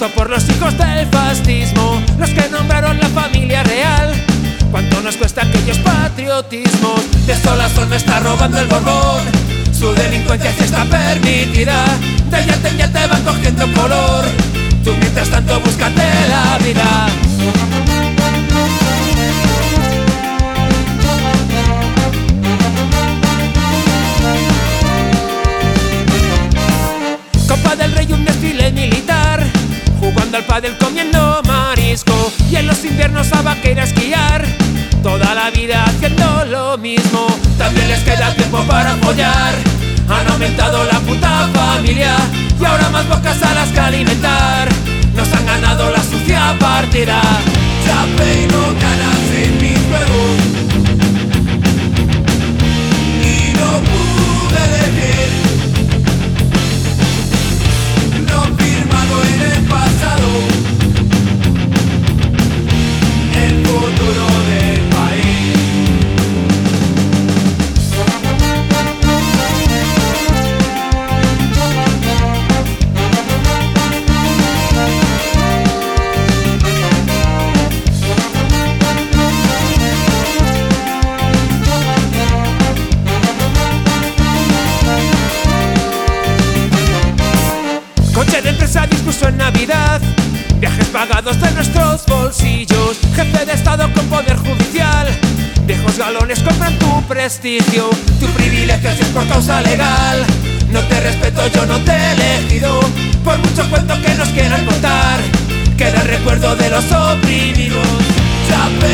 Esto por los hijos del fascismo, los que nombraron la familia real. ¿Cuánto nos cuesta aquellos patriotismos? De sol a sol me está robando el Borbón. Su delincuencia sí está permitida. De yate en yate van cogiendo color. Tú mientras tanto búscate la vida. Copa del Rey, un desfile militar, jugando al pádel, comiendo marisco, y en los inviernos a vaquera a esquiar. Toda la vida haciendo lo mismo, también les queda tiempo para apoyar. Han aumentado la puta familia y ahora más bocas a las que alimentar. Nos han ganado la sucia partida. Ya peino ganas en mis juegos y no pude elegir. Lo firmado en el pasado, el futuro del país. Coche de empresa, discurso en Navidad, viajes pagados de nuestros bolsillos, jefe de Estado con poder judicial. Viejos galones compran tu prestigio, tu privilegio si es por causa legal. No te respeto, yo no te he elegido, por mucho cuento que nos quieran contar. Queda el recuerdo de los oprimidos. Ya